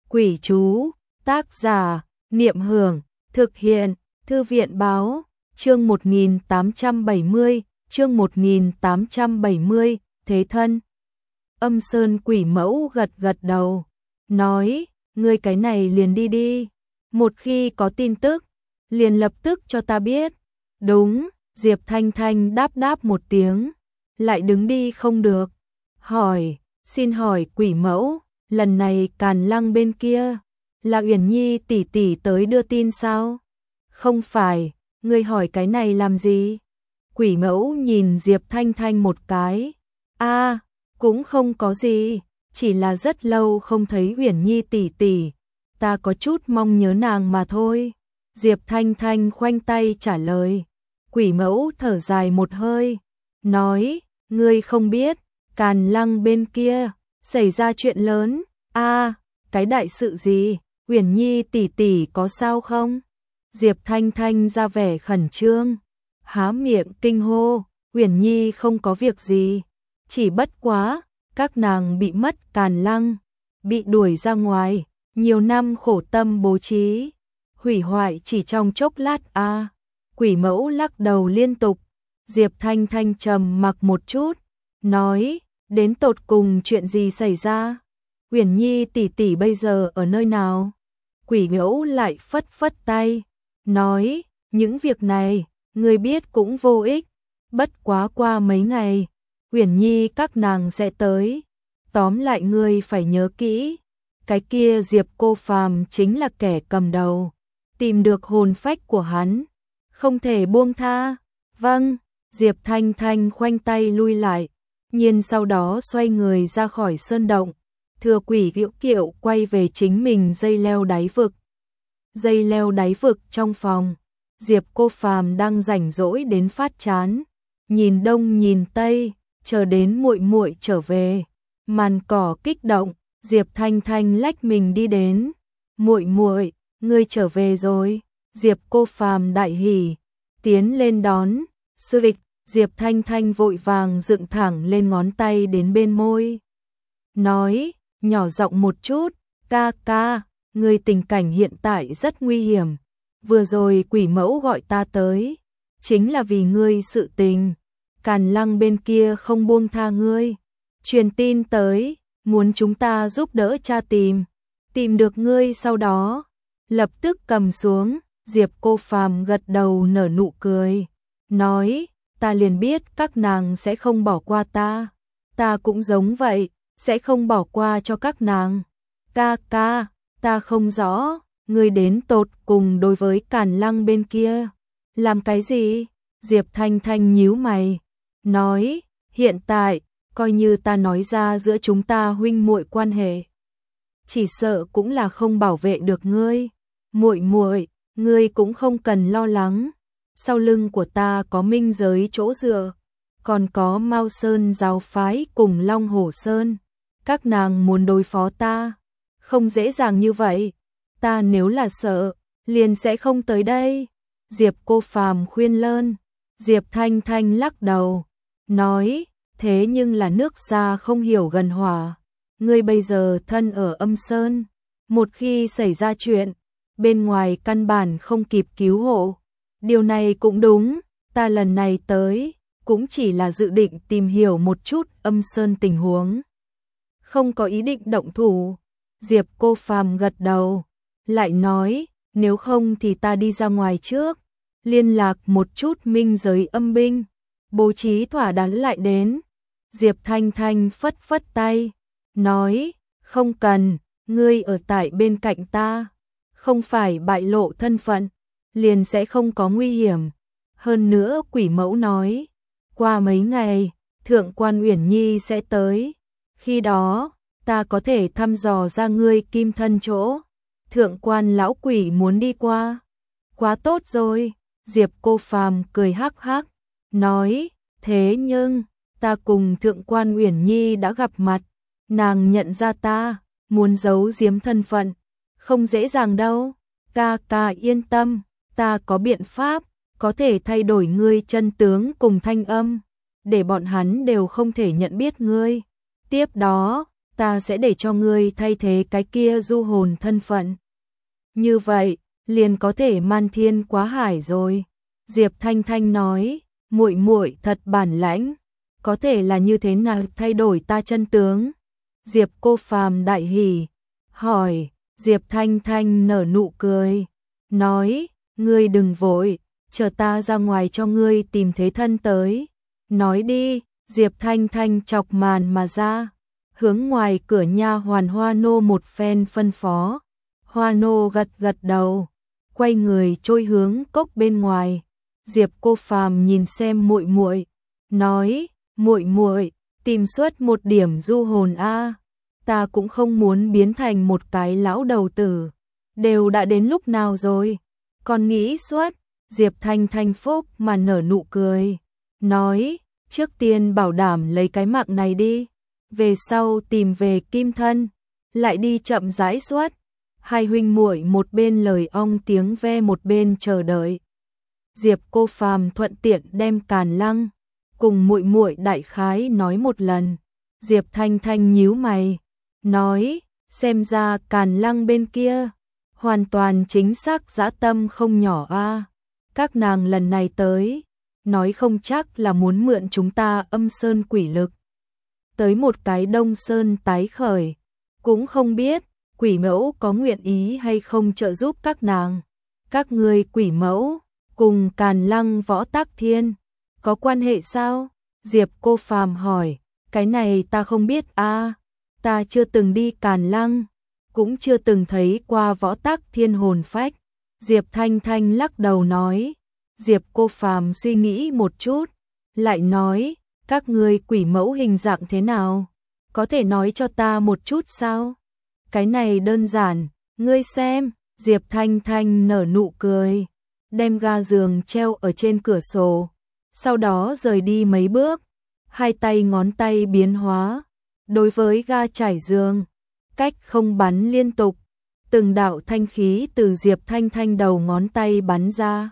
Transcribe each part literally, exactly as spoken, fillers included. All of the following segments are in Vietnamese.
Quỷ chú, tác giả, Niệm Hưởng, thực hiện, Thư viện báo, chương một nghìn tám trăm bảy mươi, chương một nghìn tám trăm bảy mươi, thế thân. Âm Sơn Quỷ Mẫu gật gật đầu, nói, ngươi cái này liền đi đi, một khi có tin tức, liền lập tức cho ta biết. Đúng, Diệp Thanh Thanh đáp đáp một tiếng, lại đứng đi không được, hỏi, xin hỏi Quỷ Mẫu, lần này Càn Lăng bên kia, là Uyển Nhi tỷ tỷ tới đưa tin sao? Không phải, ngươi hỏi cái này làm gì? Quỷ Mẫu nhìn Diệp Thanh Thanh một cái, a, à, cũng không có gì, chỉ là rất lâu không thấy Uyển Nhi tỷ tỷ, ta có chút mong nhớ nàng mà thôi. Diệp Thanh Thanh khoanh tay trả lời. Quỷ Mẫu thở dài một hơi, nói, ngươi không biết, Càn Lăng bên kia xảy ra chuyện lớn. A, à, cái đại sự gì? Uyển Nhi tỷ tỷ có sao không? Diệp Thanh Thanh ra vẻ khẩn trương, há miệng kinh hô, Uyển Nhi không có việc gì, chỉ bất quá, các nàng bị mất Càn Lăng, bị đuổi ra ngoài, nhiều năm khổ tâm bố trí, hủy hoại chỉ trong chốc lát a. À. Quỷ Mẫu lắc đầu liên tục, Diệp Thanh Thanh trầm mặc một chút, nói, đến tột cùng chuyện gì xảy ra? Uyển Nhi tỷ tỷ bây giờ ở nơi nào? Quỷ Mẫu lại phất phất tay, nói, những việc này, ngươi biết cũng vô ích, bất quá qua mấy ngày, Uyển Nhi các nàng sẽ tới, tóm lại ngươi phải nhớ kỹ, cái kia Diệp Cô Phàm chính là kẻ cầm đầu, tìm được hồn phách của hắn, không thể buông tha. Vâng, Diệp Thanh Thanh khoanh tay lui lại, nhiên sau đó xoay người ra khỏi sơn động, thừa Quỷ Viễu Kiệu quay về chính mình dây leo đáy vực. Dây leo đáy vực trong phòng, Diệp Cô Phàm đang rảnh rỗi đến phát chán, nhìn đông nhìn tây, chờ đến muội muội trở về. Màn cỏ kích động, Diệp Thanh Thanh lách mình đi đến. Muội muội, ngươi trở về rồi. Diệp Cô Phàm đại hỉ, tiến lên đón. Sư vịch, Diệp Thanh Thanh vội vàng dựng thẳng lên ngón tay đến bên môi, nói, nhỏ giọng một chút, ca ca, ngươi tình cảnh hiện tại rất nguy hiểm. Vừa rồi Quỷ Mẫu gọi ta tới, chính là vì ngươi sự tình. Càn Lăng bên kia không buông tha ngươi, truyền tin tới, muốn chúng ta giúp đỡ tra tìm, tìm được ngươi sau đó, lập tức cầm xuống. Diệp Cô Phàm gật đầu nở nụ cười, nói, ta liền biết các nàng sẽ không bỏ qua ta, ta cũng giống vậy, sẽ không bỏ qua cho các nàng. Ca ca, ta không rõ, ngươi đến tột cùng đối với Càn Lăng bên kia, làm cái gì? Diệp Thanh Thanh nhíu mày, nói, hiện tại, coi như ta nói ra giữa chúng ta huynh muội quan hệ, chỉ sợ cũng là không bảo vệ được ngươi. Muội muội, ngươi cũng không cần lo lắng, sau lưng của ta có minh giới chỗ dựa, còn có Mao Sơn giáo phái cùng Long Hổ Sơn, các nàng muốn đối phó ta, không dễ dàng như vậy, ta nếu là sợ, liền sẽ không tới đây. Diệp Cô Phàm khuyên lơn, Diệp Thanh Thanh lắc đầu, nói, thế nhưng là nước xa không hiểu gần hỏa, ngươi bây giờ thân ở Âm Sơn, một khi xảy ra chuyện, bên ngoài căn bản không kịp cứu hộ. Điều này cũng đúng, ta lần này tới, cũng chỉ là dự định tìm hiểu một chút Âm Sơn tình huống, không có ý định động thủ. Diệp Cô Phàm gật đầu, lại nói, nếu không thì ta đi ra ngoài trước, liên lạc một chút minh giới âm binh, bố trí thỏa đáng lại đến. Diệp Thanh Thanh phất phất tay, nói, không cần, ngươi ở tại bên cạnh ta, không phải bại lộ thân phận, liền sẽ không có nguy hiểm. Hơn nữa Quỷ Mẫu nói, qua mấy ngày, Thượng quan Uyển Nhi sẽ tới, khi đó, ta có thể thăm dò ra ngươi kim thân chỗ. Thượng quan lão quỷ muốn đi qua, quá tốt rồi. Diệp Cô Phàm cười hắc hắc, nói, thế nhưng, ta cùng Thượng quan Uyển Nhi đã gặp mặt, nàng nhận ra ta, muốn giấu giếm thân phận, không dễ dàng đâu. Ca ca yên tâm, ta có biện pháp, có thể thay đổi ngươi chân tướng cùng thanh âm, để bọn hắn đều không thể nhận biết ngươi. Tiếp đó, ta sẽ để cho ngươi thay thế cái kia du hồn thân phận. Như vậy, liền có thể man thiên quá hải rồi. Diệp Thanh Thanh nói, muội muội thật bản lãnh, có thể là như thế nào thay đổi ta chân tướng? Diệp Cô Phàm đại hỉ, hỏi, Diệp Thanh Thanh nở nụ cười, nói, ngươi đừng vội, chờ ta ra ngoài cho ngươi tìm thế thân tới. Nói đi, Diệp Thanh Thanh chọc màn mà ra, hướng ngoài cửa nha hoàn Hoa Nô một phen phân phó. Hoa Nô gật gật đầu, quay người trôi hướng cốc bên ngoài. Diệp Cô Phàm nhìn xem muội muội, nói, muội muội, tìm suốt một điểm du hồn a, ta cũng không muốn biến thành một cái lão đầu tử. Đều đã đến lúc nào rồi? Còn nghĩ suốt. Diệp Thanh Thanh phúc mà nở nụ cười, nói, trước tiên bảo đảm lấy cái mạng này đi, về sau tìm về kim thân, lại đi chậm rãi suốt. Hai huynh muội một bên lời ong tiếng ve một bên chờ đợi. Diệp Cô Phàm thuận tiện đem Càn Lăng cùng muội muội đại khái nói một lần. Diệp Thanh Thanh nhíu mày, nói, xem ra Càn Lăng bên kia hoàn toàn chính xác dã tâm không nhỏ a. Các nàng lần này tới, nói không chắc là muốn mượn chúng ta âm sơn quỷ lực tới một cái Đông Sơn tái khởi, cũng không biết quỷ mẫu có nguyện ý hay không trợ giúp các nàng. Các ngươi quỷ mẫu cùng Càn Lăng Võ Tắc Thiên có quan hệ sao? Diệp Cô Phàm hỏi, cái này ta không biết a, ta chưa từng đi Càn Lăng, cũng chưa từng thấy qua Võ Tắc Thiên hồn phách. Diệp Thanh Thanh lắc đầu nói. Diệp Cô Phàm suy nghĩ một chút, lại nói, các ngươi quỷ mẫu hình dạng thế nào? Có thể nói cho ta một chút sao? Cái này đơn giản, ngươi xem. Diệp Thanh Thanh nở nụ cười, đem ga giường treo ở trên cửa sổ, sau đó rời đi mấy bước, hai tay ngón tay biến hóa, đối với ga trải giường, cách không bắn liên tục, từng đạo thanh khí từ Diệp Thanh Thanh đầu ngón tay bắn ra,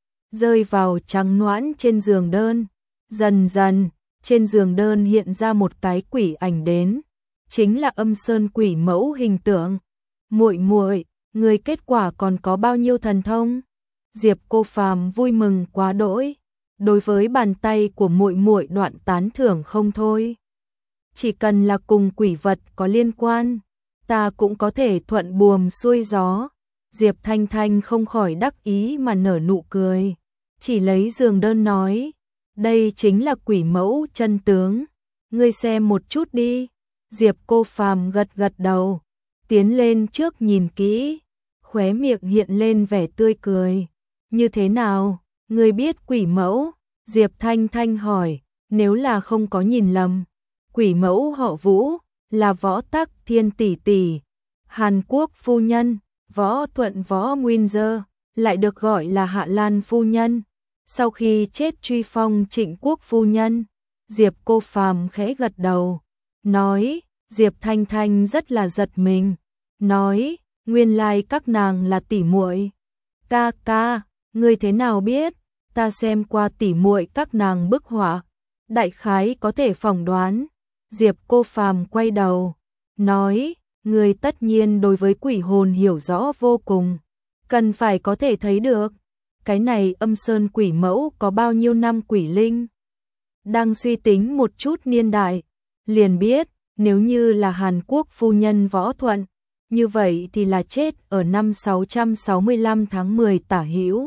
rơi vào trắng noãn trên giường đơn. Dần dần, trên giường đơn hiện ra một cái quỷ ảnh đến, chính là Âm Sơn quỷ mẫu hình tượng. Muội muội, người kết quả còn có bao nhiêu thần thông? Diệp Cô Phàm vui mừng quá đỗi, đối với bàn tay của muội muội đoạn tán thưởng không thôi. Chỉ cần là cùng quỷ vật có liên quan, ta cũng có thể thuận buồm xuôi gió. Diệp Thanh Thanh không khỏi đắc ý mà nở nụ cười, chỉ lấy giường đơn nói, đây chính là quỷ mẫu chân tướng, ngươi xem một chút đi. Diệp Cô Phàm gật gật đầu, tiến lên trước nhìn kỹ, khóe miệng hiện lên vẻ tươi cười. Như thế nào, ngươi biết quỷ mẫu? Diệp Thanh Thanh hỏi, nếu là không có nhìn lầm, quỷ mẫu họ Vũ, là Võ Tắc Thiên tỷ tỷ, Hàn Quốc phu nhân, Võ Thuận Võ Nguyên Dơ, lại được gọi là Hạ Lan phu nhân, sau khi chết truy phong Trịnh Quốc phu nhân. Diệp Cô Phàm khẽ gật đầu, nói, Diệp Thanh Thanh rất là giật mình, nói, nguyên lai các nàng là tỷ muội. Ca ca, ngươi thế nào biết? Ta xem qua tỷ muội các nàng bức họa, đại khái có thể phỏng đoán. Diệp Cô Phàm quay đầu, nói, ngươi tất nhiên đối với quỷ hồn hiểu rõ vô cùng, cần phải có thể thấy được. Cái này Âm Sơn quỷ mẫu có bao nhiêu năm quỷ linh? Đang suy tính một chút niên đại, liền biết, nếu như là Hàn Quốc phu nhân Võ Thuận, như vậy thì là chết ở năm sáu trăm sáu mươi lăm tháng mười tả hữu.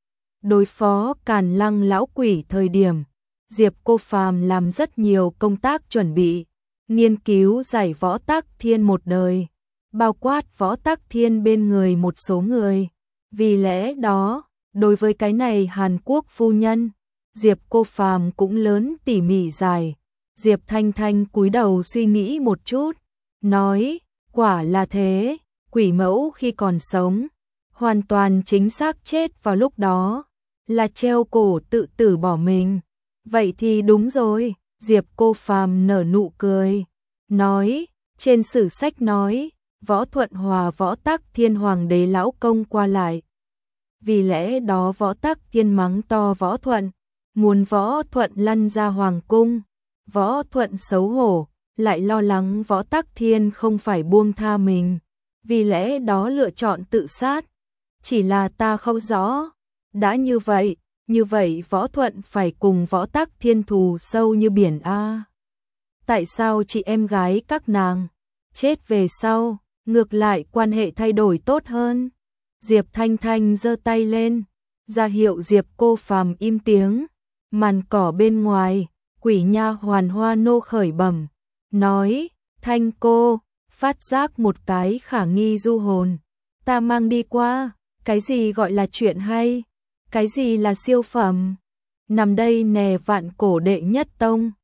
Đối phó Càn Lăng lão quỷ thời điểm, Diệp Cô Phàm làm rất nhiều công tác chuẩn bị, nghiên cứu giải Võ Tắc Thiên một đời, bao quát Võ Tắc Thiên bên người một số người. Vì lẽ đó, đối với cái này Hàn Quốc phu nhân, Diệp Cô Phàm cũng lớn tỉ mỉ giải. Diệp Thanh Thanh cúi đầu suy nghĩ một chút, nói, quả là thế, quỷ mẫu khi còn sống, hoàn toàn chính xác chết vào lúc đó, là treo cổ tự tử bỏ mình. Vậy thì đúng rồi. Diệp Cô Phàm nở nụ cười, nói, trên sử sách nói, Võ Thuận hòa Võ Tắc Thiên hoàng đế lão công qua lại. Vì lẽ đó Võ Tắc Thiên mắng to Võ Thuận, muốn Võ Thuận lăn ra hoàng cung. Võ Thuận xấu hổ, lại lo lắng Võ Tắc Thiên không phải buông tha mình, vì lẽ đó lựa chọn tự sát. Chỉ là ta không rõ, đã như vậy, như vậy Võ Thuận phải cùng Võ Tắc Thiên thù sâu như biển a. Tại sao chị em gái các nàng chết về sau, ngược lại quan hệ thay đổi tốt hơn? Diệp Thanh Thanh giơ tay lên, ra hiệu Diệp Cô Phàm im tiếng. Màn cỏ bên ngoài, quỷ nha hoàn Hoa Nô khởi bẩm, nói: Thanh cô, phát giác một cái khả nghi du hồn, ta mang đi qua. Cái gì gọi là chuyện hay? Cái gì là siêu phẩm? Nằm đây nè, vạn cổ đệ nhất tông,